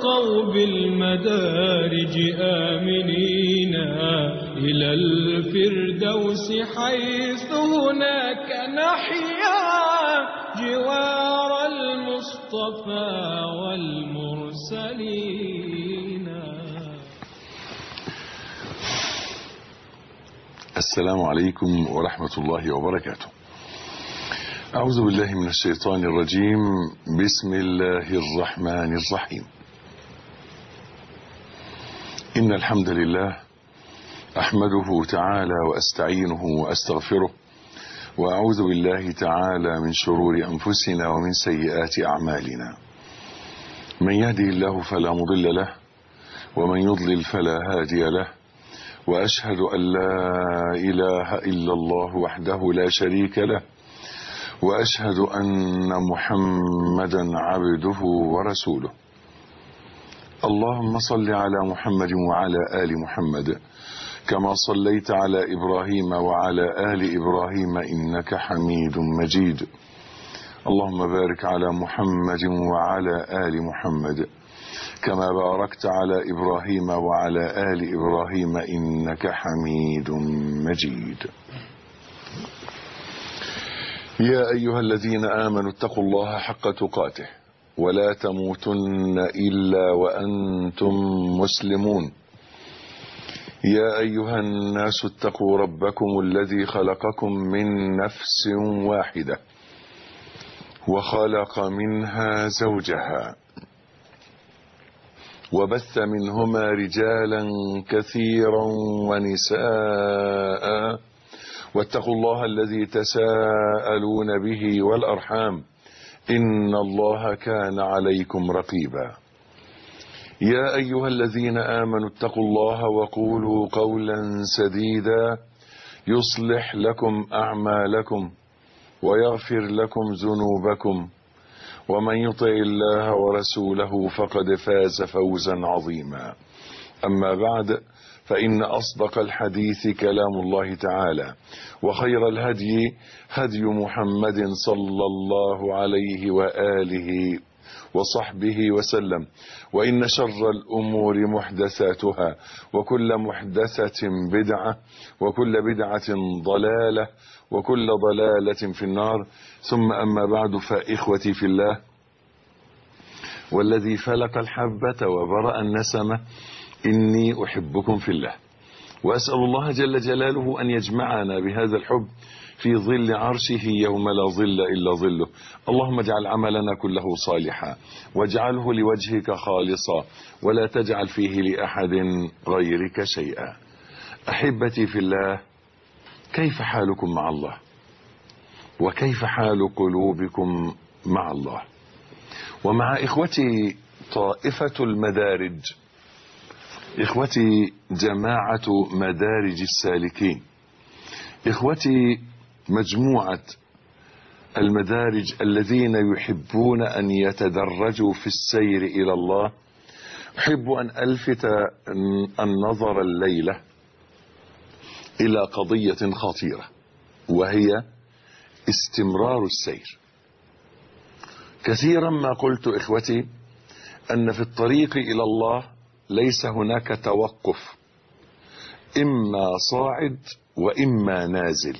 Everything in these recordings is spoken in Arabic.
وارتقوا بالمدارج آمنين إلى الفردوس حيث هناك نحيا جوار المصطفى والمرسلين. السلام عليكم ورحمة الله وبركاته. أعوذ بالله من الشيطان الرجيم. بسم الله الرحمن الرحيم. إن الحمد لله أحمده تعالى وأستعينه وأستغفره، وأعوذ بالله تعالى من شرور أنفسنا ومن سيئات أعمالنا. من يهده الله فلا مضل له، ومن يضلل فلا هادي له، وأشهد أن لا إله إلا الله وحده لا شريك له، وأشهد أن محمدا عبده ورسوله. اللهم صل على محمد وعلى آل محمد كما صليت على إبراهيم وعلى آل إبراهيم إنك حميد مجيد. اللهم بارك على محمد وعلى آل محمد كما باركت على إبراهيم وعلى آل إبراهيم إنك حميد مجيد. يا أيها الذين آمنوا اتقوا الله حق تقاته ولا تموتن إلا وأنتم مسلمون. يا أيها الناس اتقوا ربكم الذي خلقكم من نفس واحدة وخلق منها زوجها وبث منهما رجالا كثيرا ونساء، واتقوا الله الذي تساءلون به والأرحام إن الله كان عليكم رقيبا. يا أيها الذين آمنوا اتقوا الله وقولوا قولا سديدا يصلح لكم أعمالكم ويغفر لكم ذنوبكم، ومن يطع الله ورسوله فقد فاز فوزا عظيما. أما بعد، فإن أصدق الحديث كلام الله تعالى، وخير الهدي هدي محمد صلى الله عليه وآله وصحبه وسلم، وإن شر الأمور محدثاتها، وكل محدثة بدعة، وكل بدعة ضلالة، وكل ضلالة في النار. ثم أما بعد، فإخوتي في الله، والذي فلق الحبة وبرأ النسمة، إني أحبكم في الله، وأسأل الله جل جلاله أن يجمعنا بهذا الحب في ظل عرشه يوم لا ظل إلا ظله. اللهم اجعل عملنا كله صالحا، واجعله لوجهك خالصا، ولا تجعل فيه لأحد غيرك شيئا. أحبتي في الله، كيف حالكم مع الله؟ وكيف حال قلوبكم مع الله؟ ومع إخوتي طائفة المدارج، إخوتي جماعة مدارج السالكين، إخوتي مجموعة المدارج الذين يحبون أن يتدرجوا في السير إلى الله، أحب أن ألفت النظر الليلة إلى قضية خطيرة، وهي استمرار السير. كثيرا ما قلت إخوتي أن في الطريق إلى الله ليس هناك توقف، إما صاعد وإما نازل.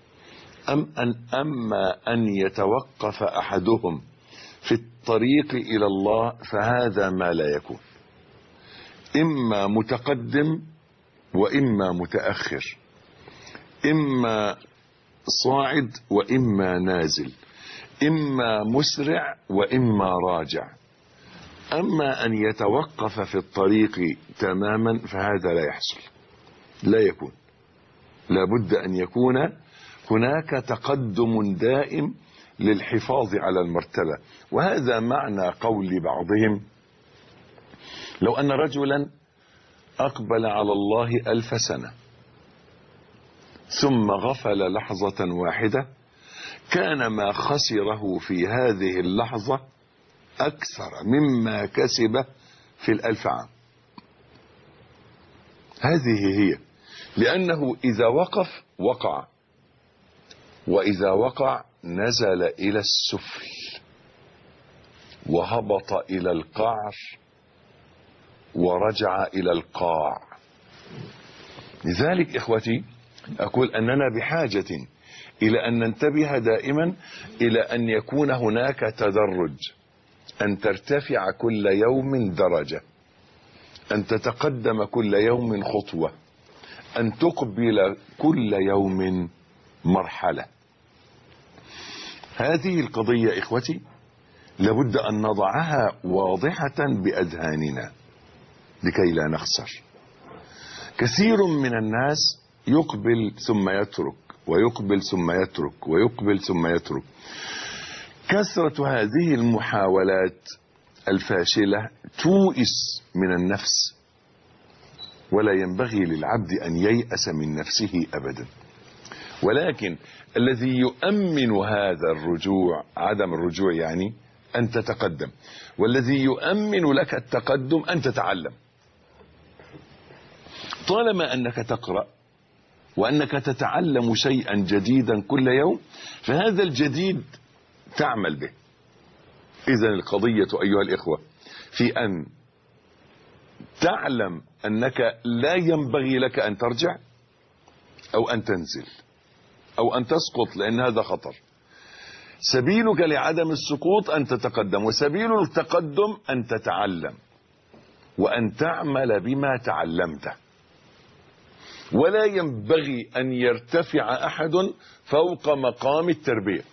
أما أن يتوقف أحدهم في الطريق إلى الله فهذا ما لا يكون، إما متقدم وإما متأخر، إما صاعد وإما نازل، إما مسرع وإما راجع. أما أن يتوقف في الطريق تماما فهذا لا يحصل، لا يكون. لابد أن يكون هناك تقدم دائم للحفاظ على المرتبة. وهذا معنى قول بعضهم: لو أن رجلا أقبل على الله 1000 سنة ثم غفل لحظة واحدة، كان ما خسره في هذه اللحظة أكثر مما كسب في 1000 عام. هذه هي، لأنه إذا وقف وقع، وإذا وقع نزل إلى السفل وهبط إلى القعر ورجع إلى القاع. لذلك إخوتي أقول أننا بحاجة إلى أن ننتبه دائما إلى أن يكون هناك تدرج، أن ترتفع كل يوم درجة، أن تتقدم كل يوم خطوة، أن تقبل كل يوم مرحلة. هذه القضية إخوتي لابد أن نضعها واضحة بأذهاننا لكي لا نخسر. كثير من الناس يقبل ثم يترك، ويقبل ثم يترك، ويقبل ثم يترك. كثرة هذه المحاولات الفاشلة توئس من النفس، ولا ينبغي للعبد أن ييأس من نفسه أبدا. ولكن الذي يؤمن هذا الرجوع، عدم الرجوع يعني أن تتقدم، والذي يؤمن لك التقدم أن تتعلم. طالما أنك تقرأ وأنك تتعلم شيئا جديدا كل يوم، فهذا الجديد تعمل به. إذن القضية أيها الإخوة في أن تعلم أنك لا ينبغي لك أن ترجع أو أن تنزل أو أن تسقط، لأن هذا خطر. سبيلك لعدم السقوط أن تتقدم، وسبيل التقدم أن تتعلم وأن تعمل بما تعلمته. ولا ينبغي أن يرتفع أحد فوق مقام التربية.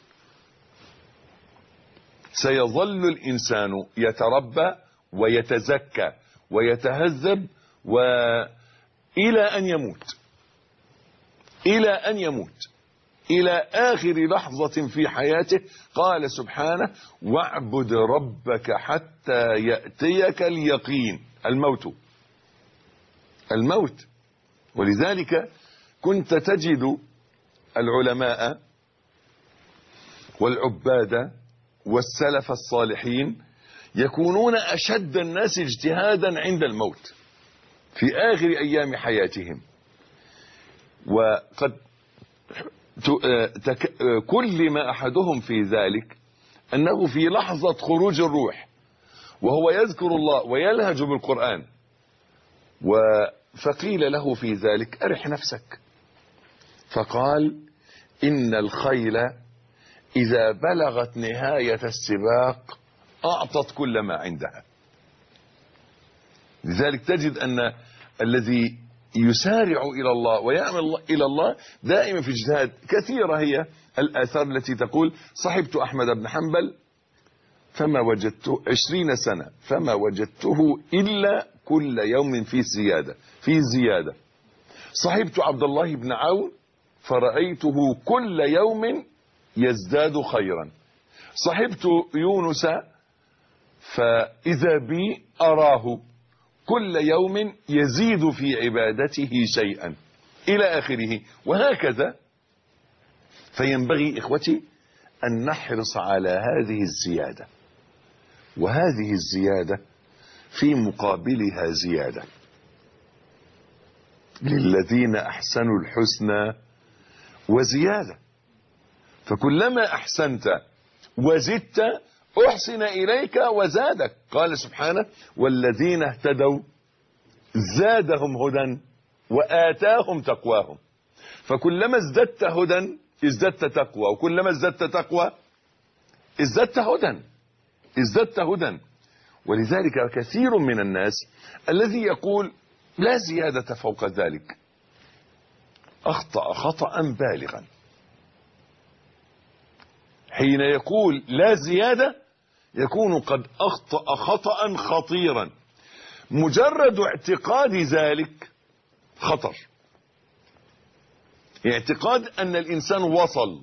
سيظل الإنسان يتربى ويتزكى ويتهذب وإلى أن يموت، إلى أن يموت، إلى آخر لحظة في حياته. قال سبحانه: واعبد ربك حتى يأتيك اليقين. الموت. ولذلك كنت تجد العلماء والعباد والسلف الصالحين يكونون أشد الناس اجتهادا عند الموت في آخر أيام حياتهم. وقد كلم أحدهم في ذلك أنه في لحظة خروج الروح وهو يذكر الله ويلهج بالقرآن، فقيل له في ذلك: أرح نفسك. فقال: إن الخيل إذا بلغت نهاية السباق أعطت كل ما عندها. لذلك تجد أن الذي يسارع إلى الله ويعمل إلى الله دائما في اجتهاد. كثيرة هي الآثار التي تقول: صحبت أحمد بن حنبل فما وجدته 20 سنة فما وجدته إلا كل يوم في زيادة. صحبت عبد الله بن عون فرأيته كل يوم يزداد خيرا. صحبت يونس فإذا بي أراه كل يوم يزيد في عبادته شيئا، إلى آخره. وهكذا فينبغي إخوتي أن نحرص على هذه الزيادة، وهذه الزيادة في مقابلها زيادة. للذين أحسنوا الحسنى وزيادة. فكلما أحسنت وزدت أحسن إليك وزادك. قال سبحانه: والذين اهتدوا زادهم هدى وآتاهم تقواهم. فكلما ازددت هدى ازددت تقوى، وكلما ازددت تقوى ازددت هدى. ولذلك كثير من الناس الذي يقول لا زيادة فوق ذلك أخطأ خطأ بالغا. حين يقول لا زيادة يكون قد أخطأ خطأ خطيرا. مجرد اعتقاد ذلك خطر. اعتقاد أن الإنسان وصل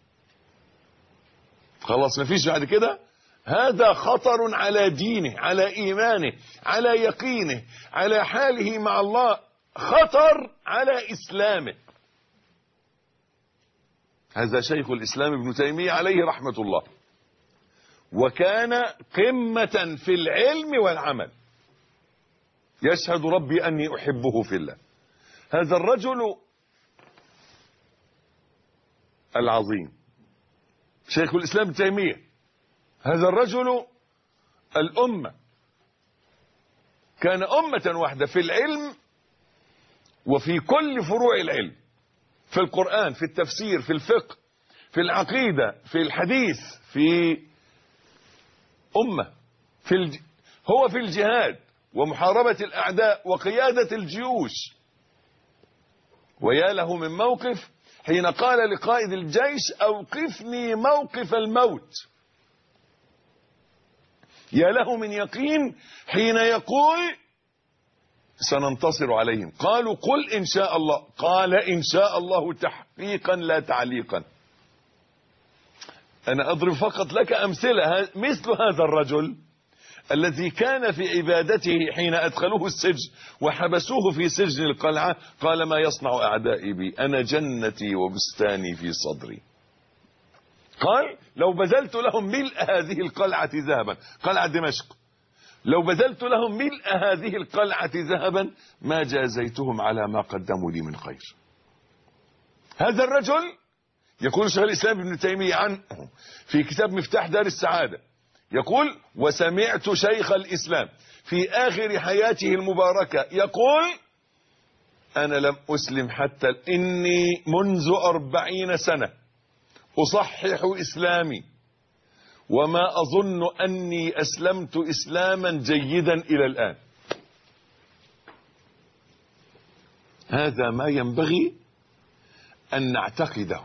خلاص مفيش بعد كده، هذا خطر على دينه، على إيمانه، على يقينه، على حاله مع الله، خطر على إسلامه. هذا شيخ الإسلام ابن تيمية عليه رحمة الله، وكان قمة في العلم والعمل. يشهد ربي أني أحبه في الله. هذا الرجل العظيم شيخ الإسلام ابن تيمية، هذا الرجل الأمة، كان أمة واحدة في العلم وفي كل فروع العلم، في القرآن، في التفسير، في الفقه، في العقيدة، في الحديث، في أمة هو في الجهاد ومحاربة الأعداء وقيادة الجيوش. ويا له من موقف حين قال لقائد الجيش أوقفني موقف الموت. يا له من يقين حين يقول سننتصر عليهم. قالوا قل إن شاء الله، قال إن شاء الله تحقيقا لا تعليقا. أنا أضرب فقط لك أمثلة. مثل هذا الرجل الذي كان في عبادته حين أدخلوه السجن وحبسوه في سجن القلعة قال ما يصنع أعدائي بي، أنا جنتي وبستاني في صدري. قال لو بذلت لهم ملء هذه القلعة ذهبا، قلعة دمشق، لو بذلت لهم ملء هذه القلعة ذهبا ما جازيتهم على ما قدموا لي من خير. هذا الرجل يقول شيخ الإسلام ابن تيمية عنه في كتاب مفتاح دار السعادة، يقول وسمعت شيخ الإسلام في آخر حياته المباركة يقول أنا لم أسلم حتى إني منذ 40 سنة أصحح إسلامي وما أظن أني أسلمت إسلاما جيدا إلى الآن. هذا ما ينبغي أن نعتقده،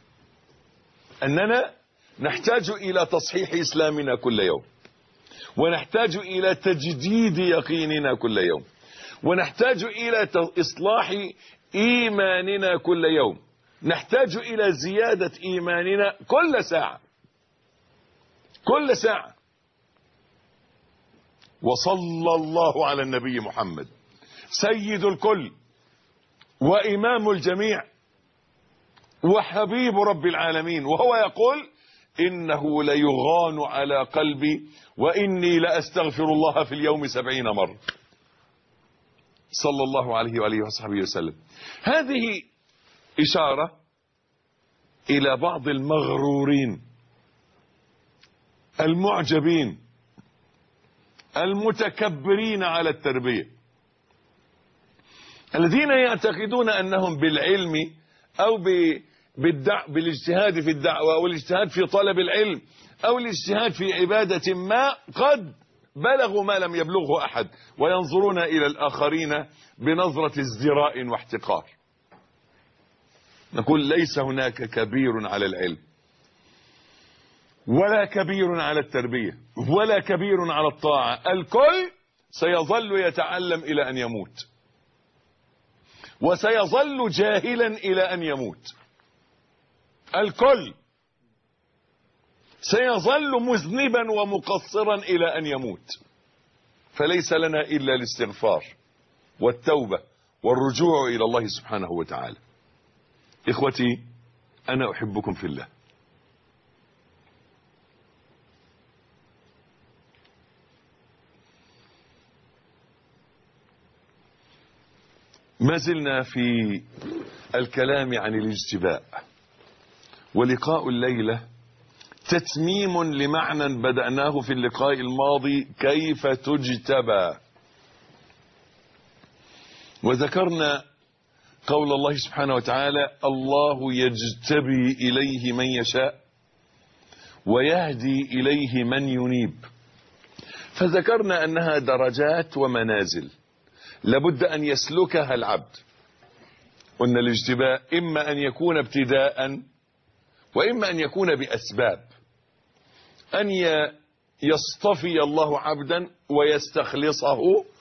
أننا نحتاج إلى تصحيح إسلامنا كل يوم، ونحتاج إلى تجديد يقيننا كل يوم، ونحتاج إلى إصلاح إيماننا كل يوم، نحتاج إلى زيادة إيماننا كل ساعة كل ساعة. وصلى الله على النبي محمد سيد الكل وإمام الجميع وحبيب رب العالمين، وهو يقول إنه ليغان على قلبي وإني لأستغفر الله في اليوم 70 مرة، صلى الله عليه وآله وصحبه وسلم. هذه إشارة إلى بعض المغرورين المعجبين المتكبرين على التربية، الذين يعتقدون أنهم بالعلم أو بالاجتهاد في الدعوة أو الاجتهاد في طلب العلم أو الاجتهاد في عبادة ما قد بلغوا ما لم يبلغه أحد، وينظرون إلى الآخرين بنظرة ازدراء واحتقار. نقول ليس هناك كبير على العلم ولا كبير على التربية ولا كبير على الطاعة، الكل سيظل يتعلم إلى أن يموت، وسيظل جاهلا إلى أن يموت. الكل سيظل مذنبا ومقصرا إلى أن يموت. فليس لنا إلا الاستغفار والتوبة والرجوع إلى الله سبحانه وتعالى. إخوتي أنا أحبكم في الله. ما زلنا في الكلام عن الاجتباء، ولقاء الليلة تتميم لمعنى بدأناه في اللقاء الماضي، كيف تجتبى. وذكرنا قول الله سبحانه وتعالى الله يجتبي إليه من يشاء ويهدي إليه من ينيب. فذكرنا أنها درجات ومنازل لابد أن يسلكها العبد. قلنا الاجتباء إما أن يكون ابتداء وإما أن يكون بأسباب، أن يصطفي الله عبدا ويستخلصه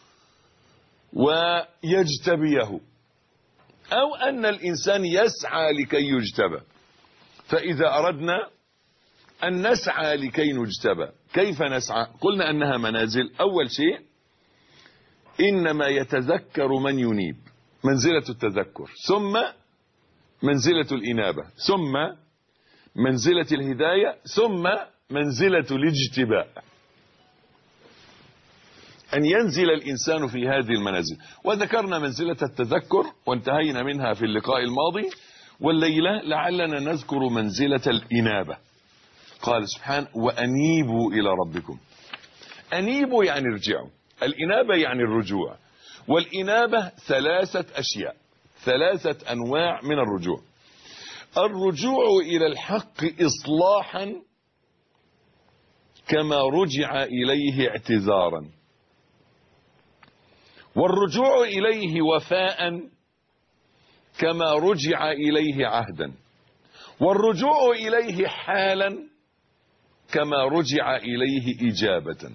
ويجتبيه، أو أن الإنسان يسعى لكي يجتبى. فإذا أردنا أن نسعى لكي نجتبى كيف نسعى؟ قلنا أنها منازل. أول شيء إنما يتذكر من ينيب، منزلة التذكر، ثم منزلة الإنابة، ثم منزلة الهداية، ثم منزلة الاجتباء. أن ينزل الإنسان في هذه المنازل. وذكرنا منزلة التذكر وانتهينا منها في اللقاء الماضي، والليلة لعلنا نذكر منزلة الإنابة. قال سبحانه وأنيبوا إلى ربكم. أنيبوا يعني ارجعوا، الإنابة يعني الرجوع، والإنابة 3 أشياء، 3 أنواع من الرجوع. الرجوع إلى الحق إصلاحا كما رجع إليه اعتذارا، والرجوع إليه وفاء كما رجع إليه عهدا، والرجوع إليه حالا كما رجع إليه إجابة.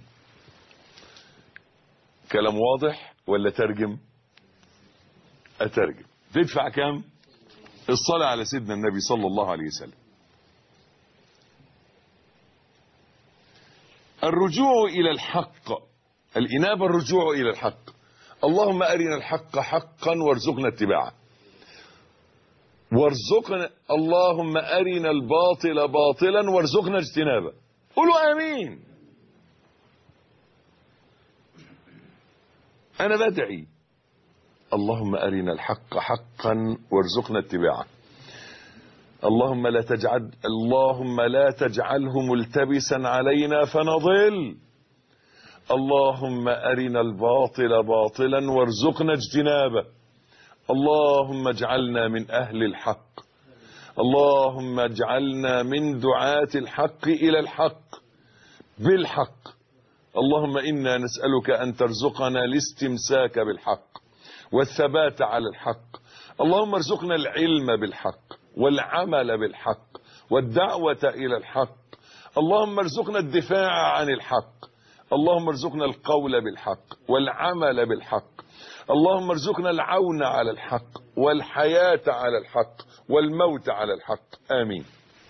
كلام واضح ولا ترجم؟ أترجم. تدفع كم؟ الصلاة على سيدنا النبي صلى الله عليه وسلم. الرجوع إلى الحق، الإنابة الرجوع إلى الحق. اللهم أرنا الحق حقا وارزقنا اتباعه، وارزقنا اللهم أرنا الباطل باطلا وارزقنا اجتنابه. قولوا آمين. أنا بدعي اللهم أرنا الحق حقا وارزقنا اتباعه. اللهم لا تجعله ملتبسا علينا فنضل. اللهم أرنا الباطل باطلا وارزقنا اجتنابه. اللهم اجعلنا من أهل الحق. اللهم اجعلنا من دعاة الحق إلى الحق بالحق. اللهم إنا نسألك أن ترزقنا الاستمساك بالحق والثبات على الحق. اللهم ارزقنا العلم بالحق والعمل بالحق والدعوة إلى الحق. اللهم ارزقنا الدفاع عن الحق. اللهم ارزقنا القول بالحق والعمل بالحق. اللهم ارزقنا العون على الحق والحياة على الحق والموت على الحق. آمين.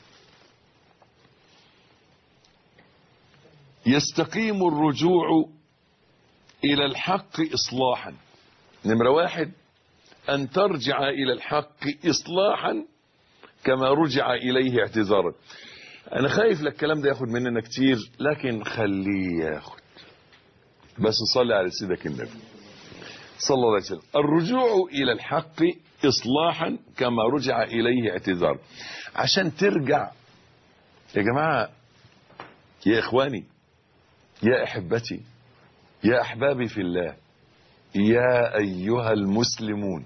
يستقيم الرجوع إلى الحق إصلاحا. نمرة 1 أن ترجع إلى الحق إصلاحا كما رجع إليه اعتذارا. أنا خايف لك الكلام ده ياخد مننا كتير، لكن خليه ياخد، بس صلي على سيدك النبي صلى الله عليه وسلم. الرجوع إلى الحق إصلاحا كما رجع إليه اعتذارا. عشان ترجع يا جماعة، يا إخواني، يا أحبتي، يا أحبابي في الله، يا أيها المسلمون،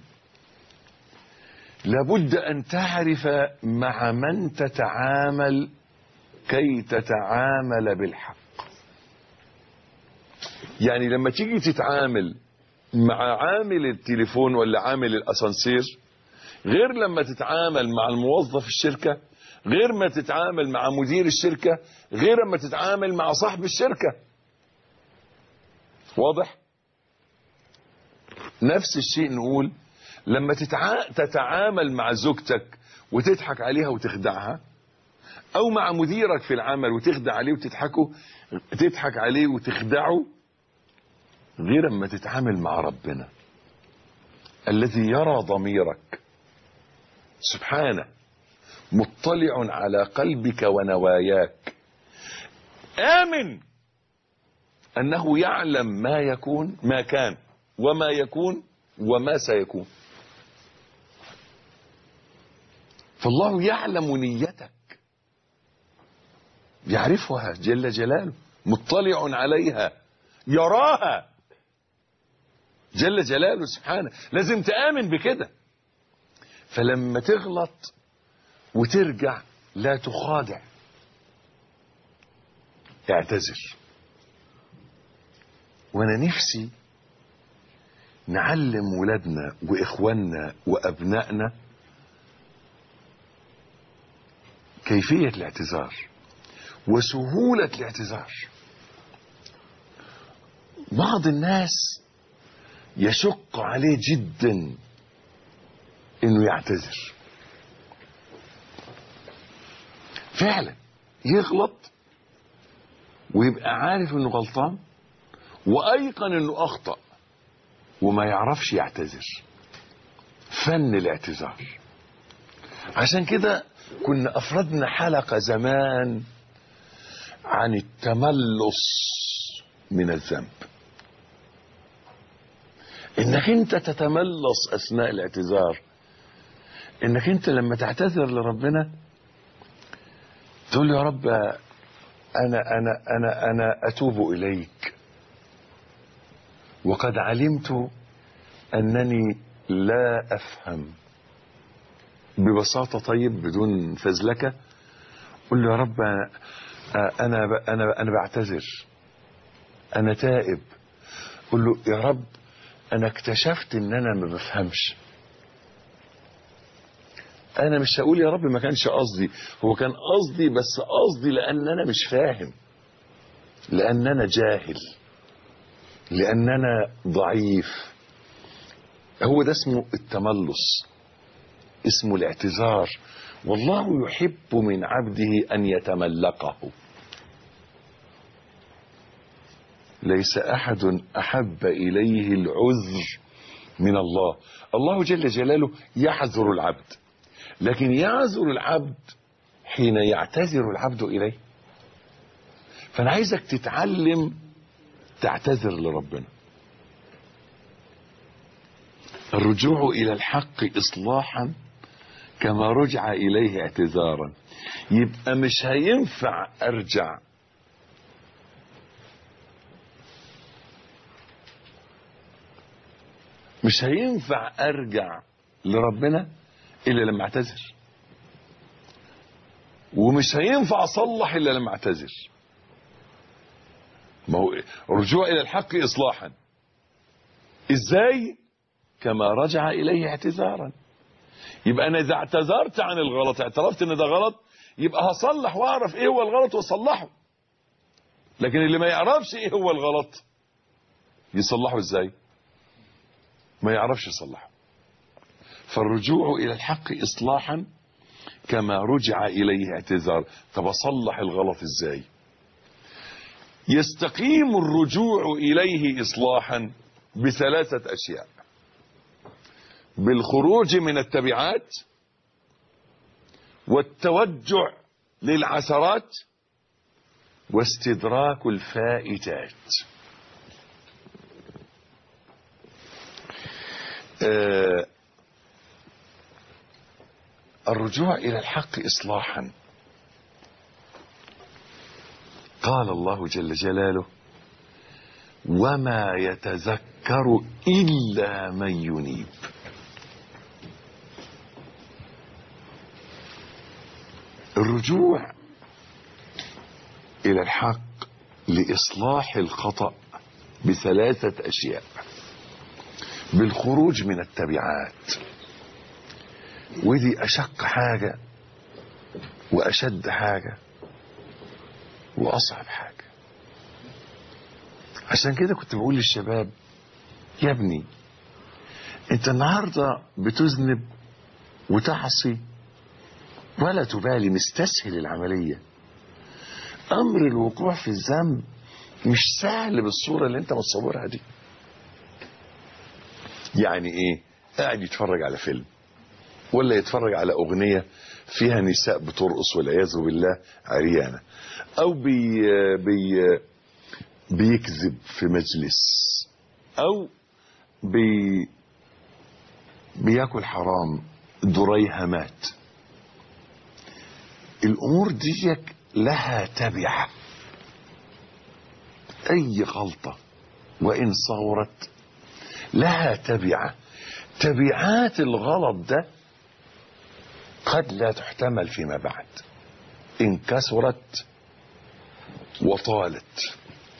لابد أن تعرف مع من تتعامل كي تتعامل بالحق. يعني لما تيجي تتعامل مع عامل التليفون ولا عامل الأسانسير غير لما تتعامل مع الموظف الشركة، غير ما تتعامل مع مدير الشركة، غير ما تتعامل مع صاحب الشركة. واضح؟ نفس الشيء نقول لما تتعامل مع زوجتك وتضحك عليها وتخدعها، او مع مديرك في العمل وتخدع عليه تضحك عليه وتخدعه، غير اما تتعامل مع ربنا الذي يرى ضميرك سبحانه، مطلع على قلبك ونواياك، آمن أنه يعلم ما يكون، ما كان وما يكون وما سيكون. فالله يعلم نيتك، يعرفها جل جلاله، مطلع عليها، يراها جل جلاله سبحانه. لازم تآمن بكده. فلما تغلط وترجع لا تخادع، اعتذر. وانا نفسي نعلم ولادنا واخواننا وابنائنا كيفية الاعتذار وسهولة الاعتذار. بعض الناس يشق عليه جدا انه يعتذر، فعلا يغلط ويبقى عارف انه غلطان وايقن انه اخطأ وما يعرفش يعتذر. فن الاعتذار. عشان كده كنا افردنا حلقة زمان عن التملص من الذنب، انك انت تتملص اثناء الاعتذار، انك انت لما تعتذر لربنا تقول له يا رب انا اتوب اليك، وقد علمت أنني لا أفهم. ببساطة طيب بدون فزلكة قل له يا رب أنا بعتذر، أنا تائب. قل له يا رب أنا اكتشفت إن أنا ما بفهمش. أنا مش هقول يا رب ما كانش قصدي، هو كان قصدي، بس قصدي لأن أنا مش فاهم، لأن أنا جاهل، لأن أنا ضعيف. هو ده اسمه التملص، اسمه الاعتذار. والله يحب من عبده أن يتملقه. ليس أحد أحب إليه العذر من الله. الله جل جلاله يعذر العبد، لكن يعذر العبد حين يعتذر العبد إليه. فأنا عايزك تتعلم تعتذر لربنا. الرجوع إلى الحق إصلاحا كما رجع إليه اعتذارا. يبقى مش هينفع أرجع، مش هينفع أرجع لربنا إلا لما اعتذر، ومش هينفع أصلح إلا لما اعتذر. ما هو رجوع إلى الحق إصلاحا إزاي؟ كما رجع إليه اعتذارا. يبقى أنا إذا اعتذرت عن الغلط، اعترفت إن ده غلط، يبقى هصلح وأعرف إيه هو الغلط وأصلحه. لكن اللي ما يعرفش إيه هو الغلط يصلحه إزاي؟ ما يعرفش يصلحه. فالرجوع إلى الحق إصلاحا كما رجع إليه اعتذار. طب أصلح الغلط إزاي؟ يستقيم الرجوع إليه إصلاحا بثلاثة أشياء: بالخروج من التبعات، والتوجع للعثرات، واستدراك الفائتات. الرجوع إلى الحق إصلاحا. قال الله جل جلاله: وما يتذكر إلا من ينيب. الرجوع إلى الحق لإصلاح الخطأ بثلاثة أشياء: بالخروج من التبعات، ودي أشق حاجة وأشد حاجة وأصعب حاجة. عشان كده كنت بقول للشباب: يا ابني انت النهاردة بتذنب وتعصي ولا تبالي، مستسهل العملية. أمر الوقوع في الذنب مش سهل بالصورة اللي انت متصورها دي. يعني ايه؟ قاعد يتفرج على فيلم ولا يتفرج على أغنية فيها نساء بترقص والعياذ بالله عريانة، أو بيكذب في مجلس، أو بياكل حرام، دريهمات. الأمور دي لها تبعة. أي غلطة وإن صغرت لها تبعة. تبعات الغلط ده قد لا تحتمل فيما بعد إن كثرت وطالت.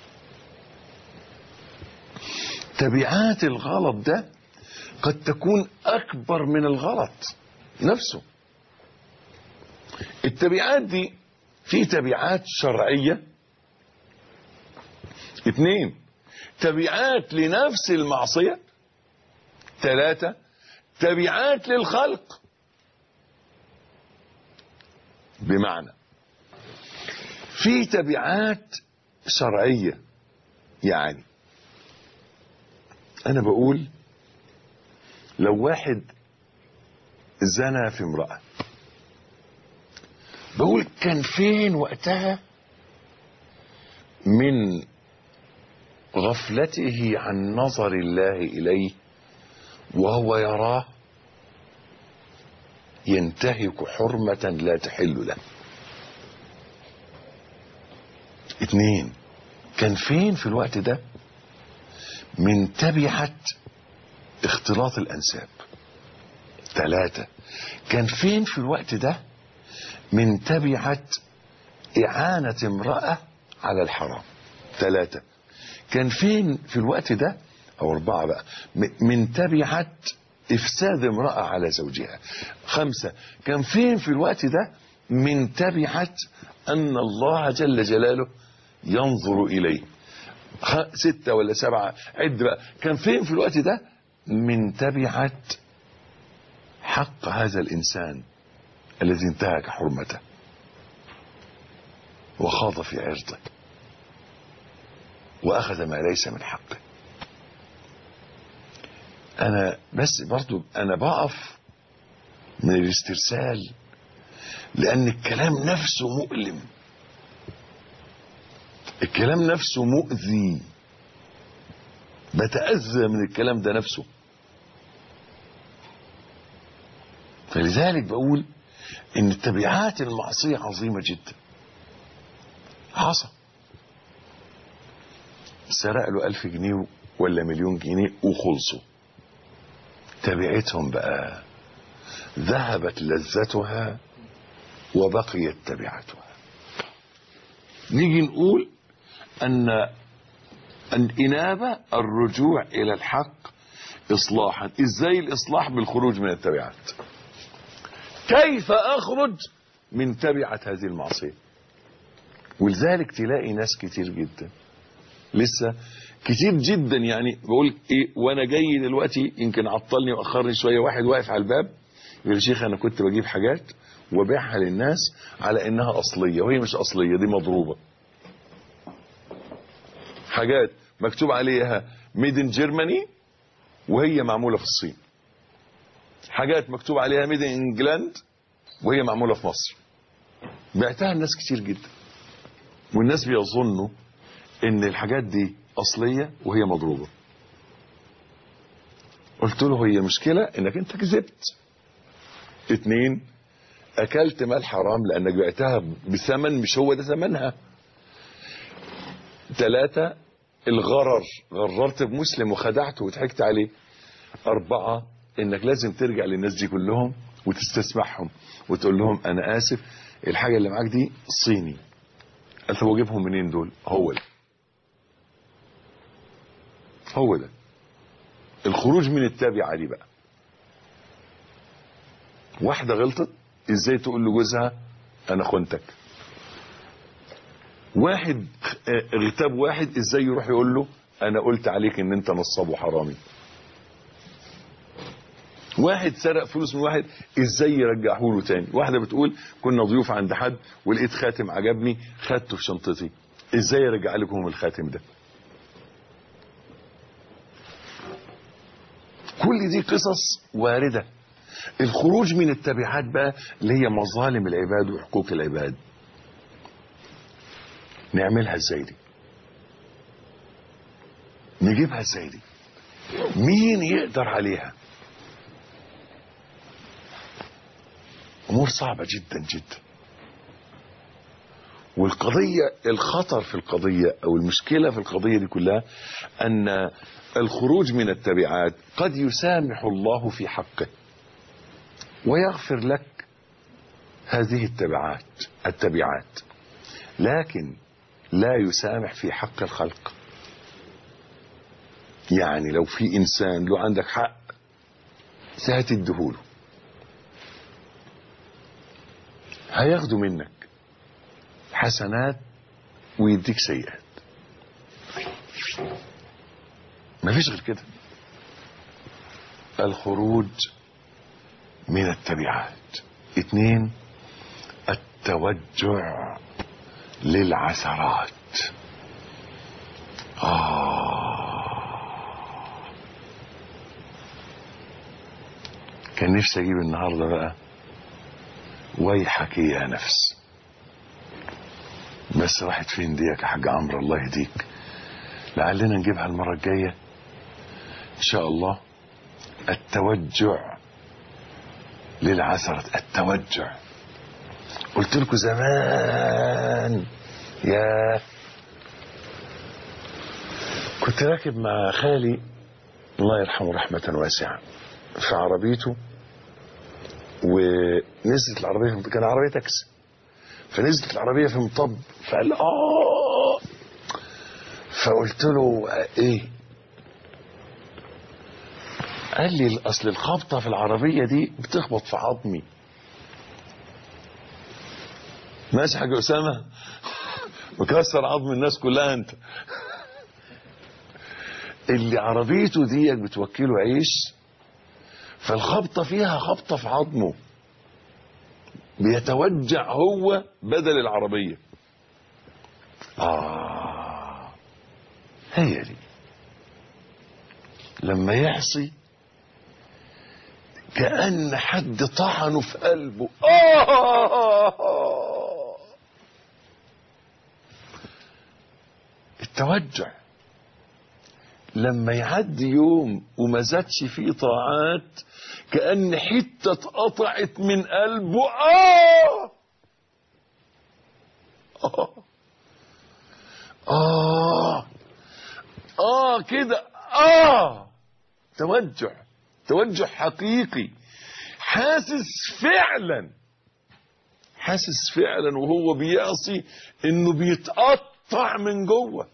تبعات الغلط ده قد تكون أكبر من الغلط نفسه. التبعات دي في تبعات شرعية، 2 تبعات لنفس المعصية، 3 تبعات للخلق. بمعنى في تبعات شرعية، يعني أنا بقول لو واحد زنى في امرأة، بقول كان فين وقتها من غفلته عن نظر الله إليه وهو يراه ينتهك حرمة لا تحل له. 2 كان فين في الوقت ده من تبعة اختلاط الأنساب. 3 كان فين في الوقت ده من تبعة إعانة امرأة على الحرام. 3 كان فين في الوقت ده، أو 4 بقى، من تبعة إفساد امرأة على زوجها. 5 كان فين في الوقت ده من تبعة أن الله جل جلاله ينظر إليه. 6 ولا 7 عد بقى، كان فين في الوقت ده من تبعة حق هذا الإنسان الذي انتهك حرمته وخاض في عرضه وأخذ ما ليس من حقه. أنا بس برضو أنا بقف من الاسترسال لأن الكلام نفسه مؤلم، الكلام نفسه مؤذي، بتأذى من الكلام ده نفسه. فلذلك بقول ان التبعات المعصية عظيمة جدا. حصل سرق له 1000 جنيه ولا مليون جنيه وخلصوا، تبعتهم بقى ذهبت لذتها وبقيت تبعتها. نيجي نقول ان الإنابة الرجوع الى الحق اصلاحا. ازاي الاصلاح؟ بالخروج من التبعات. كيف اخرج من تبعة هذه المعصية؟ ولذلك تلاقي ناس كتير جدا لسه كتير جدا، يعني بقول ايه وانا جاي دلوقتي يمكن عطلني واخرني شوية، واحد واقف على الباب يقول يا شيخ انا كنت بجيب حاجات وبيعها للناس على انها اصلية وهي مش اصلية، دي مضروبة. حاجات مكتوب عليها ميد ان جيرماني وهي معمولة في الصين. حاجات مكتوب عليها ميد ان انجلاند وهي معمولة في مصر. بعتها الناس كتير جدا، والناس بيظنوا ان الحاجات دي اصلية وهي مضروبة. قلت له هي مشكلة انك انت كذبت. 2 اكلت مال حرام لانك بعتها بثمن مش هو ده ثمنها. 3 الغرر، غررت بمسلم وخدعته وضحكت عليه. 4 انك لازم ترجع للناس دي كلهم وتستسمحهم وتقول لهم انا اسف الحاجة اللي معاك دي صيني. قال طب واجيبهم منين دول؟ هو ده الخروج من التابعة دي بقى. واحدة غلطت ازاي تقول لجوزها انا خنتك؟ واحد اغتاب واحد ازاي يروح يقول له انا قلت عليك ان انت نصاب وحرامي؟ واحد سرق فلوس من واحد ازاي يرجعه له تاني؟ واحدة بتقول كنا ضيوف عند حد ولقيت خاتم عجبني خدته في شنطتي، ازاي يرجع لكم الخاتم ده؟ كل دي قصص واردة. الخروج من التبعات بقى اللي هي مظالم العباد وحقوق العباد، نعملها ازاي دي؟ نجيبها ازاي دي؟ مين يقدر عليها؟ امور صعبة جدا جدا. والقضية الخطر في القضية او المشكلة في القضية دي كلها ان الخروج من التبعات قد يسامح الله في حقه ويغفر لك هذه التبعات، لكن لا يسامح في حق الخلق. يعني لو في انسان له عندك حق هتديهوله، هياخده منك حسنات ويديك سيئات، مفيش غير كده. الخروج من التبعات. 2 التوجع للعثرات. كان نفسي اجيب النهارده بقى ويحك يا نفس، بس راحت فين دي يا حاج عمرو الله يهديك. لعلنا نجيبها المرة الجاية ان شاء الله. التوجع للعثرة. التوجع قلت لكم زمان يا كنت راكب مع خالي الله يرحمه رحمة واسعة في عربيته، ونزلت العربية، كان عربية تاكسي، فنزلت العربية في مطب، فقال فقلت له ايه؟ قال لي اصل الخبطة في العربية دي بتخبط في عظمي. ماشي حاج أسامة؟ مكسر عظم الناس كلها انت. اللي عربيته دي بتوكله عيش، فالخبطة فيها خبطة في عظمه، بيتوجع هو بدل العربية. هي دي لما يعصي كأن حد طعنه في قلبه. التوجع لما يعدي يوم وما زادش فيه طاعات كأن حتة اتقطعت من قلبه. كده. توجع حقيقي، حاسس فعلا وهو بيعصي انه بيتقطع من جوه.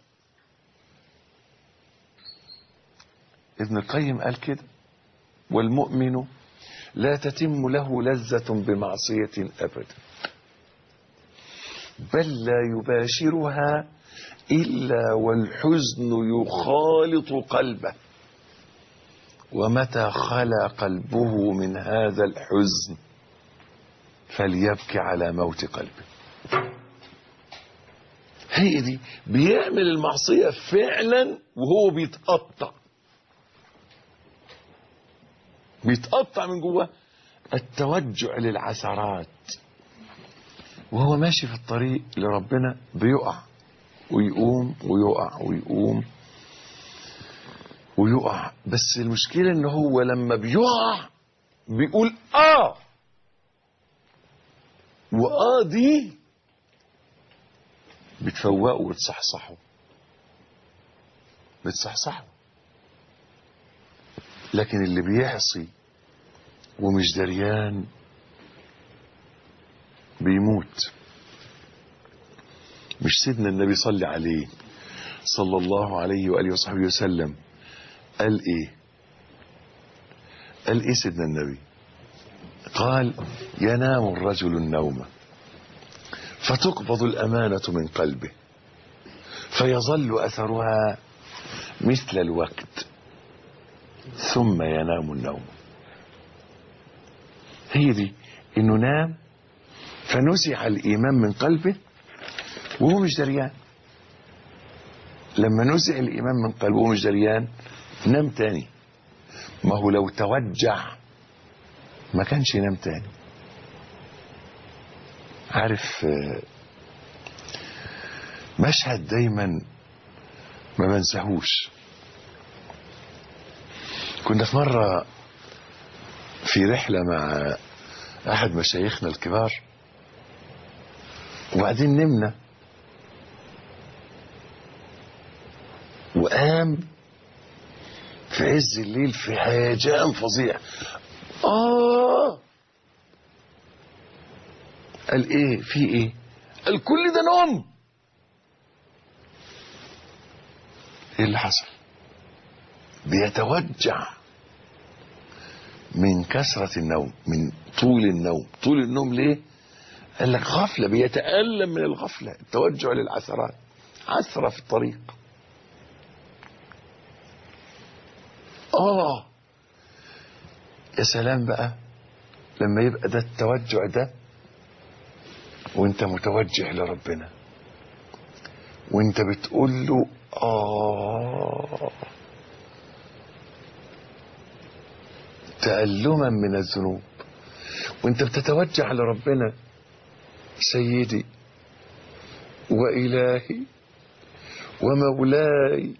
ابن القيم قال كده: والمؤمن لا تتم له لذة بمعصية أبدا، بل لا يباشرها إلا والحزن يخالط قلبه، ومتى خلا قلبه من هذا الحزن فليبكي على موت قلبه. هي دي بيعمل المعصية فعلا وهو بيتقطع من جوه. التوجع للعثرات وهو ماشي في الطريق لربنا، بيقع ويقوم ويقع ويقوم ويقع. بس المشكلة ان هو لما بيقع بيقول دي بتفوقه وتصحصحه. لكن اللي بيعصي ومش دريان بيموت. مش سيدنا النبي صلى عليه صلى الله عليه وآله وصحبه وسلم قال ايه سيدنا النبي؟ قال: ينام الرجل النوم فتقبض الأمانة من قلبه فيظل أثرها مثل الوقت ثم ينام النوم. هي دي انه نام فنزع الإيمان من قلبه وهو مش دريان. لما نزع الإيمان من قلبه وهو مش دريان نام تاني. ما هو لو توجع ما كانش ينام تاني. عارف مشهد دايما ما بنساهوش. كنا في مرة في رحلة مع أحد مشايخنا الكبار، وبعدين نمنا، وقام في عز الليل في هيجان فظيع. قال ايه؟ في ايه؟ قال كل ده نوم. ايه اللي حصل؟ بيتوجع من كثرة النوم، من طول النوم. طول النوم ليه؟ قال لك غفلة، بيتألم من الغفلة. التوجع للعثرات، عثرة في الطريق. يا سلام بقى لما يبقى ده التوجع ده وانت متوجه لربنا وانت بتقول له تألما من الذنوب، وانت بتتوجه لربنا: سيدي وإلهي ومولاي،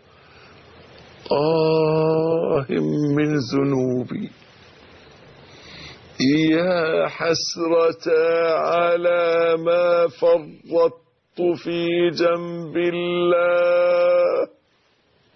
من ذنوبي، يا حسرة على ما فرطت في جنب الله.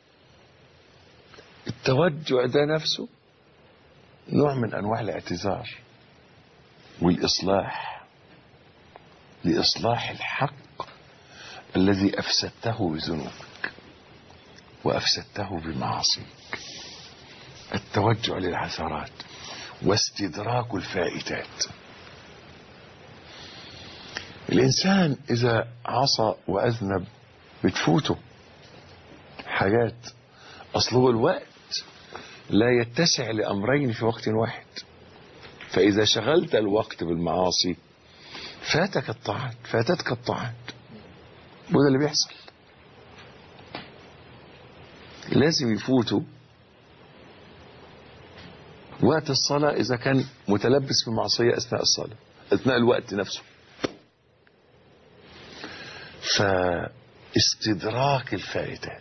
التوجع ده نفسه نوع من أنواع الاعتذار والإصلاح، لإصلاح الحق الذي أفسدته بذنوبك وأفسدته بمعاصيك. التوجع للعثرات واستدراك الفائتات. الإنسان إذا عصى وأذنب بتفوته حاجات، أصله الوقت لا يتسع لأمرين في وقت واحد، فإذا شغلت الوقت بالمعاصي فاتتك الطاعات، وده اللي بيحصل. لازم يفوتوا وقت الصلاة إذا كان متلبس بمعصية أثناء الصلاة، أثناء الوقت نفسه. فاستدراك الفائتات.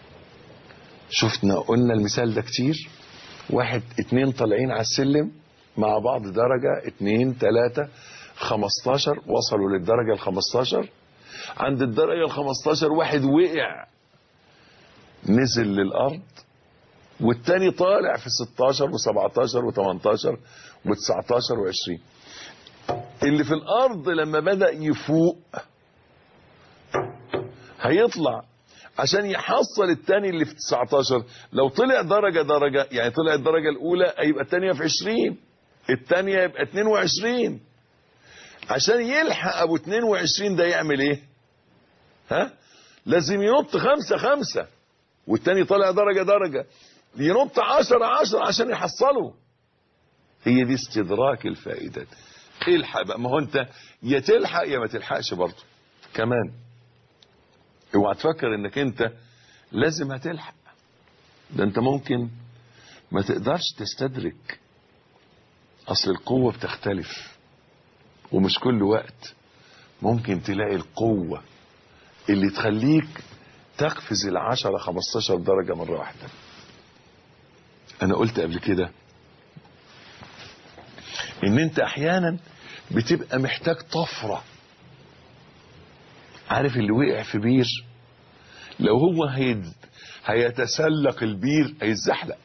قلنا المثال ده كتير. 1 2 طالعين على السلم مع بعض درجة 2 3 15، وصلوا للدرجة 15. عند الدرجة 15 واحد وقع نزل للأرض، والتاني طالع في 16 و17 و18 و19 و20. اللي في الأرض لما بدأ يفوق هيطلع عشان يحصل التاني اللي في 19. لو طلع درجة يعني طلع الدرجة الأولى هيبقى التانية في 20، التانية يبقى 22. عشان يلحق أبو 22 ده يعمل إيه؟ لازم ينط 5 والتاني طلع درجة ينط 10 عشان يحصله. هي دي استدراك الفائدات. الحق بقى، ما هو انت يا تلحق يا ما تلحقش برضه كمان. اوعى تفكر انك انت لازم هتلحق، ده انت ممكن ما تقدرش تستدرك. اصل القوة بتختلف، ومش كل وقت ممكن تلاقي القوة اللي تخليك تقفز 10 15 درجة مرة واحدة. انا قلت قبل كده ان انت احيانا بتبقى محتاج طفرة. عارف اللي وقع في بير لو هو هيتسلق البير هيتزحلق.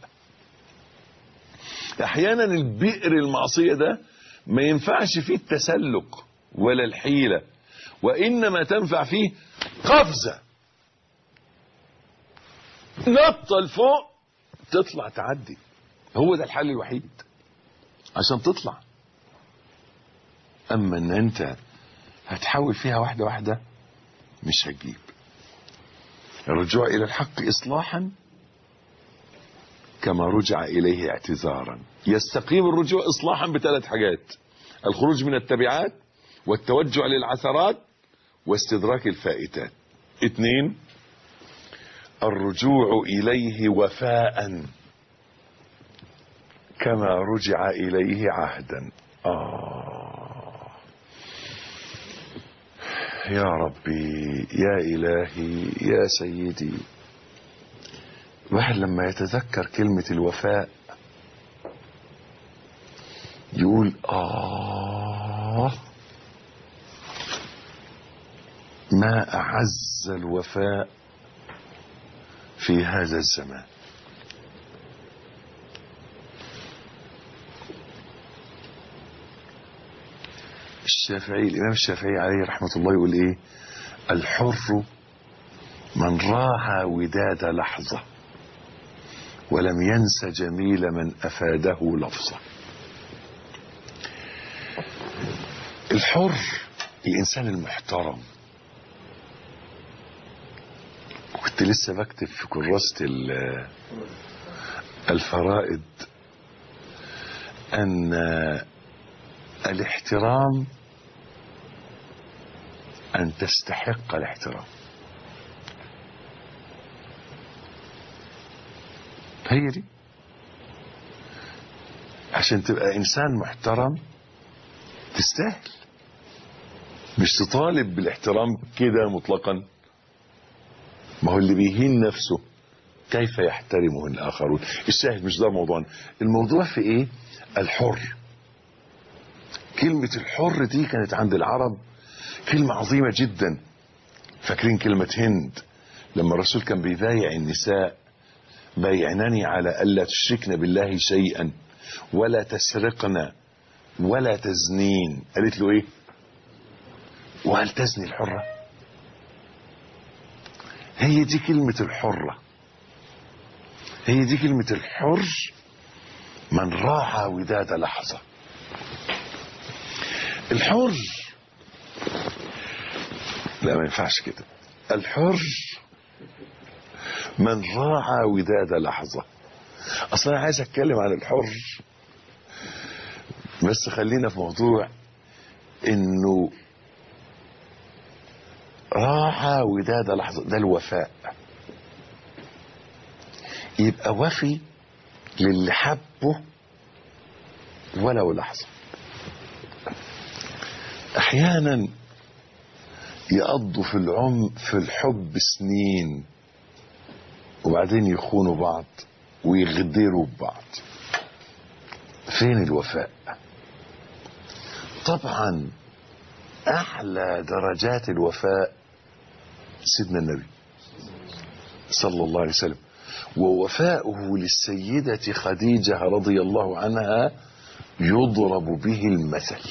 احيانا البئر المعصية ده ما ينفعش فيه التسلق ولا الحيلة، وانما تنفع فيه قفزة، نطة لفوق تطلع تعدي. هو ده الحل الوحيد عشان تطلع. اما ان انت هتحاول فيها واحدة واحدة مش هتجيب. الرجوع الى الحق اصلاحا كما رجع اليه اعتذارا. يستقيم الرجوع اصلاحا ب3 حاجات: الخروج من التبعات، والتوجع للعثرات، واستدراك الفائتات. 2 الرجوع اليه وفاء كما رجع اليه عهدا. يا ربي يا إلهي يا سيدي. الواحد لما يتذكر كلمة الوفاء يقول ما أعز الوفاء في هذا الزمان. الإمام الشافعي عليه رحمة الله يقول إيه؟ الحر من راعى وداد لحظة ولم ينس جميل من أفاده لفظة. الحر الإنسان المحترم. كنت لسه بكتب في كراسة الفرائد أن الاحترام أن تستحق الاحترام. هي دي. عشان تبقى إنسان محترم تستاهل، مش تطالب بالاحترام كده مطلقا. ما هو اللي بيهين نفسه كيف يحترمه الآخرون. الشاهد مش ده موضوعنا. الموضوع في إيه؟ الحر. كلمة الحر دي كانت عند العرب كلمة عظيمة جدا. فاكرين كلمة هند لما الرسول كان بيبايع النساء بايعنني على ألا تشركن بالله شيئا ولا تسرقن ولا تزنين. قالت له ايه؟ وهل تزني الحرة؟ هي دي كلمة الحرة، هي دي كلمة الحر، من راعى وداد لحظة. الحر لا ما ينفعش كده، الحر من راعى وداد لحظة. اصلا انا عايز اتكلم عن الحر، بس خلينا في موضوع انه راعى وداد لحظة، ده الوفاء. يبقى وفي للي حبه ولو لحظة. احيانا يقضوا في الحب سنين وبعدين يخونوا بعض ويغدروا ببعض. فين الوفاء؟ طبعا اعلى درجات الوفاء سيدنا النبي صلى الله عليه وسلم، ووفاؤه للسيدة خديجة رضي الله عنها يضرب به المثل.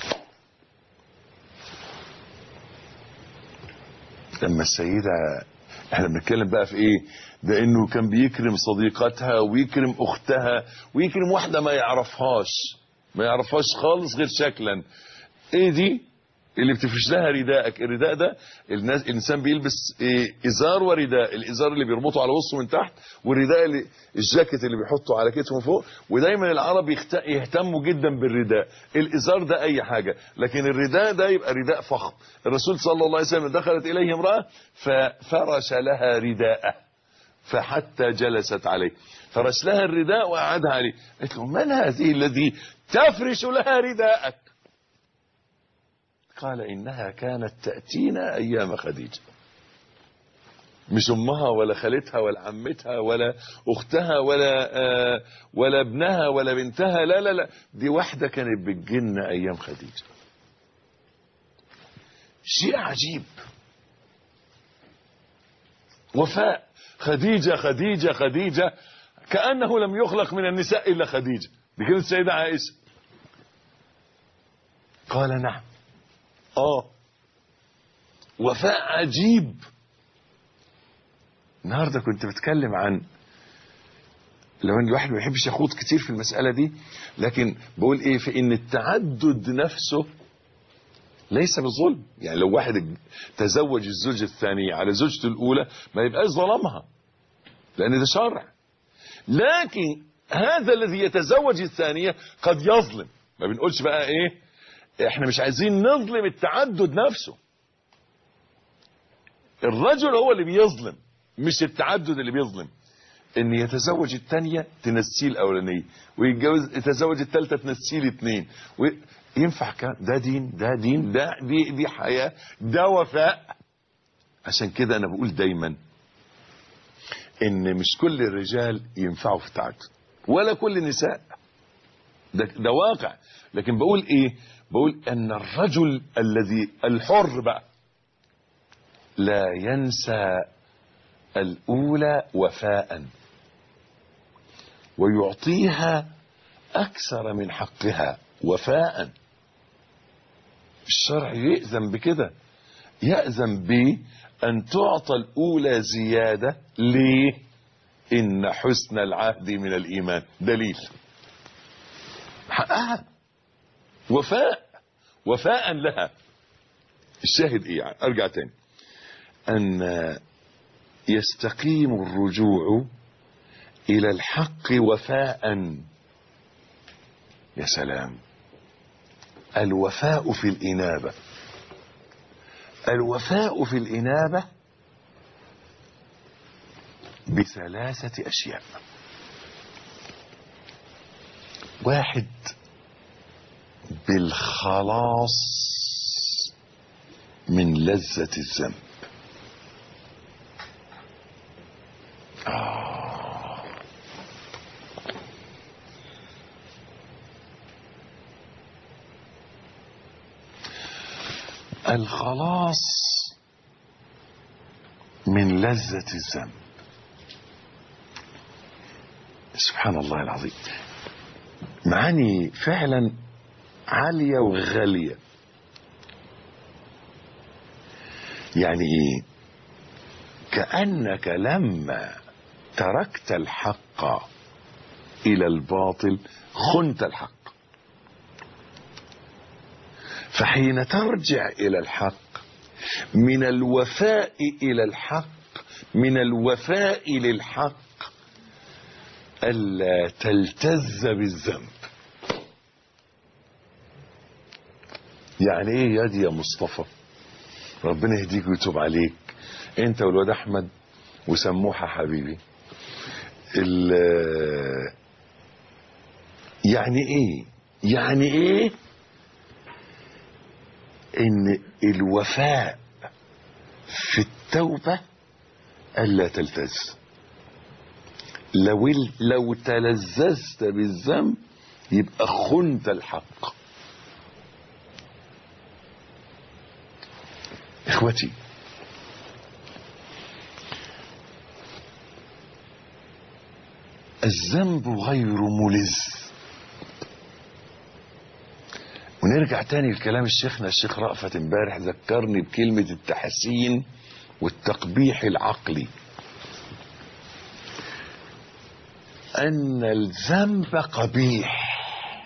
لما السيدة، احنا بنتكلم بقى في ايه؟ ده انه كان بيكرم صديقتها ويكرم اختها ويكرم واحدة ما يعرفهاش خالص غير شكلا. ايه دي اللي بتفرش لها رداءك؟ الرداء ده الانسان بيلبس إيه؟ ازار ورداء. الازار اللي بيربطه على وسطه من تحت، والرداء اللي الجاكيت اللي بيحطه على كتفه من فوق. ودايما العرب يهتموا جدا بالرداء. الازار ده اي حاجة، لكن الرداء ده يبقى رداء فخم. الرسول صلى الله عليه وسلم دخلت اليه امرأة ففرش لها رداءه فحتى جلست عليه، فرش لها الرداء وقعدها عليه. قالت له من هذه الذي تفرش لها رداءك؟ قال إنها كانت تأتينا أيام خديجة. مش أمها ولا خالتها ولا عمتها ولا أختها ولا ابنها ولا بنتها، لا لا لا، دي واحدة كانت بتجينا أيام خديجة. شيء عجيب. وفاء. خديجة خديجة خديجة، كأنه لم يخلق من النساء إلا خديجة. دي كانت السيدة عائشة. قال نعم. وفاء عجيب. النهارده كنت بتكلم عن، لو ان الواحد ما يحبش يخوض كتير في المسألة دي، لكن بقول ايه، في ان التعدد نفسه ليس بالظلم. يعني لو واحد تزوج الزوجة الثانية على زوجته الاولى ما يبقاش ظلمها، لان ده شرع. لكن هذا الذي يتزوج الثانية قد يظلم. ما بنقولش بقى ايه، احنا مش عايزين نظلم التعدد نفسه. الرجل هو اللي بيظلم، مش التعدد اللي بيظلم. ان يتزوج الثانية تنسيه الاولانية، يتزوج الثالثة تنسيه الاثنين، ينفع كان ده دين، ده دين، دي حياة، ده وفاء. عشان كده انا بقول دايما ان مش كل الرجال ينفعوا في التعدد ولا كل النساء، ده واقع. لكن بقول ايه، بقول ان الرجل الذي الحر بقى لا ينسى الاولى وفاء ويعطيها اكثر من حقها وفاء. الشرع يأذن بكده، يأذن بأن تعطى الأولى زيادة. ليه؟ إن حسن العهد من الإيمان. دليل حقها، وفاء لها. الشاهد إيه يعني؟ أرجع تاني، أن يستقيم الرجوع إلى الحق وفاء. يا سلام، الوفاء في الإنابة. الوفاء في الإنابة بثلاثة أشياء. واحد، بالخلاص من لذة الذنب. الخلاص من لذة الذنب. سبحان الله العظيم، معاني فعلا عالية وغالية. يعني ايه؟ كأنك لما تركت الحق إلى الباطل خنت الحق، فحين ترجع إلى الحق من الوفاء إلى الحق، من الوفاء للحق ألا تلتز بالذنب. يعني ايه يدي يا مصطفى؟ ربنا يهديك ويتوب عليك انت والواد احمد وسموحة حبيبي. يعني ايه؟ يعني ايه ان الوفاء في التوبة الا تلتز. لو تلذذت بالذنب يبقى خنت الحق. اخوتي، الذنب غير ملذ. ونرجع تاني لكلام الشيخنا الشيخ رأفت امبارح، ذكرني بكلمة التحسين والتقبيح العقلي. أن الذنب قبيح،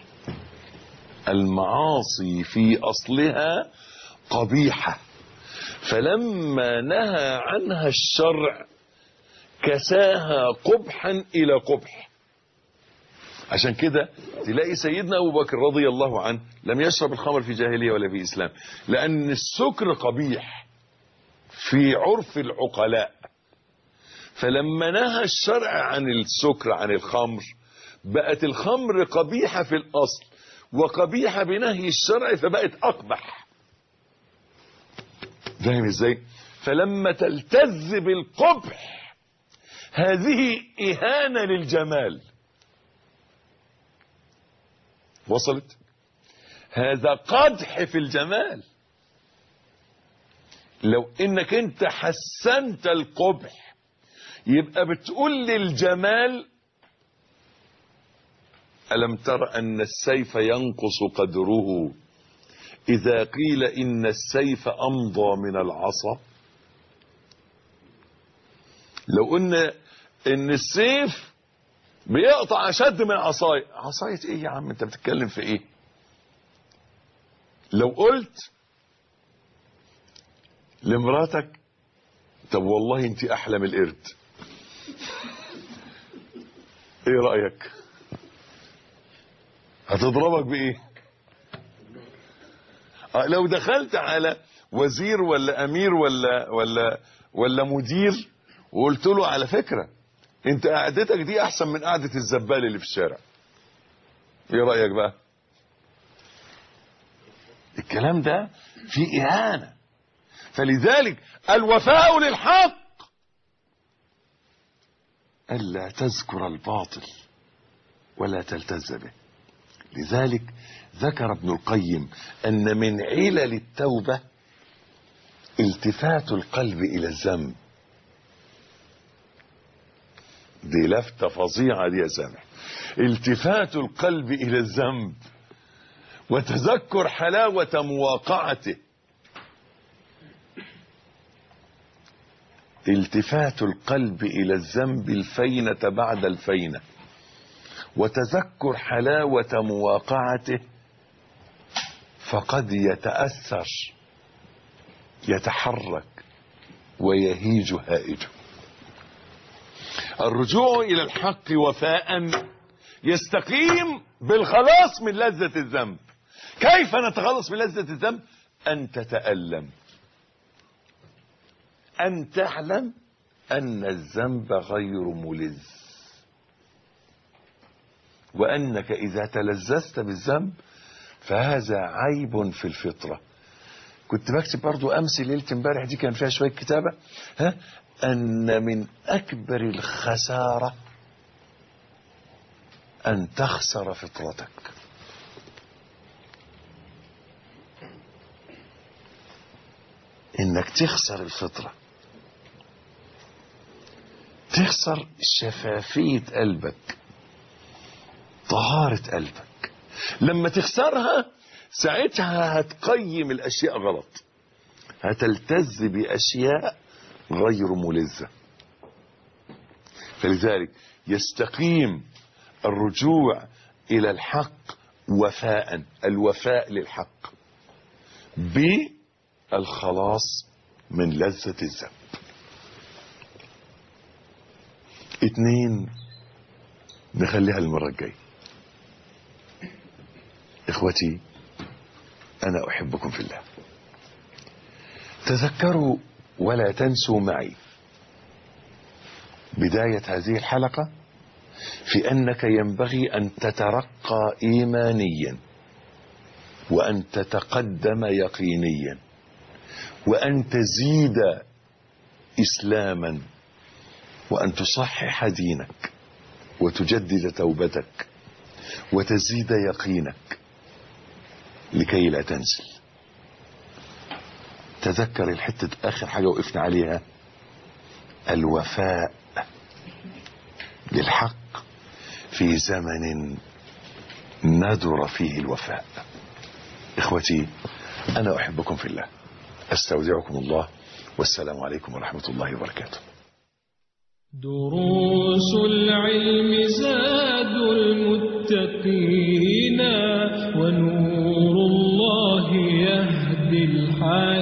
المعاصي في أصلها قبيحة، فلما نهى عنها الشرع كساها قبحا إلى قبح. عشان كده تلاقي سيدنا أبو بكر رضي الله عنه لم يشرب الخمر في جاهلية ولا في إسلام، لأن السكر قبيح في عرف العقلاء، فلما نهى الشرع عن السكر عن الخمر بقت الخمر قبيحة في الأصل وقبيحة بنهي الشرع فبقت أقبح. فاهم ازاي؟ فلما تلتز بالقبح هذه إهانة للجمال. وصلت؟ هذا قدح في الجمال. لو انك انت حسنت القبح يبقى بتقول للجمال ألم تر أن السيف ينقص قدره إذا قيل إن السيف أمضى من العصا. لو قلنا إن السيف بيقطع أشد من عصاية، عصاية إيه يا عم أنت بتتكلم في إيه؟ لو قلت لمراتك طب والله أنت أحلى من القرد، إيه رأيك؟ هتضربك بإيه؟ لو دخلت على وزير ولا امير ولا مدير وقلت له على فكرة انت قعدتك دي احسن من قعدة الزبال اللي في الشارع، ايه رأيك بقى؟ الكلام ده فيه اهانة. فلذلك الوفاء للحق الا تذكر الباطل ولا تلتز به. لذلك ذكر ابن القيم أن من علل التوبة التفات القلب إلى الذنب. دي لفتة فظيعة دي يا سامح. التفات القلب إلى الذنب وتذكر حلاوة مواقعته. التفات القلب إلى الذنب الفينة بعد الفينة وتذكر حلاوة مواقعته، فقد يتأثر يتحرك ويهيج هائجه. الرجوع إلى الحق وفاء يستقيم بالخلاص من لذة الذنب. كيف نتخلص من لذة الذنب؟ أن تتألم، أن تعلم أن الذنب غير ملذ، وأنك إذا تلذذت بالذنب فهذا عيب في الفطرة. كنت بكتب برضو أمس ليلة امبارح دي كان فيها شوية كتابة، أن من أكبر الخسارة أن تخسر فطرتك. إنك تخسر الفطرة، تخسر شفافية قلبك، طهارة قلبك. لما تخسرها ساعتها هتقيم الأشياء غلط، هتلتز بأشياء غير ملزة. فلذلك يستقيم الرجوع إلى الحق وفاء، الوفاء للحق بالخلاص من لذة الذنب. 2 نخليها المرة الجاية. إخوتي أنا أحبكم في الله. تذكروا ولا تنسوا معي بداية هذه الحلقة في أنك ينبغي أن تترقى إيمانيا، وأن تتقدم يقينيا، وأن تزيد إسلاما، وأن تصحح دينك، وتجدد توبتك، وتزيد يقينك لكي لا تنزل. تذكر الحتة آخر حاجة وقفنا عليها، الوفاء للحق في زمن ندر فيه الوفاء. إخوتي أنا أحبكم في الله، أستودعكم الله، والسلام عليكم ورحمة الله وبركاته. دروس العلم زاد المتقين، ونور الله يهدي الحال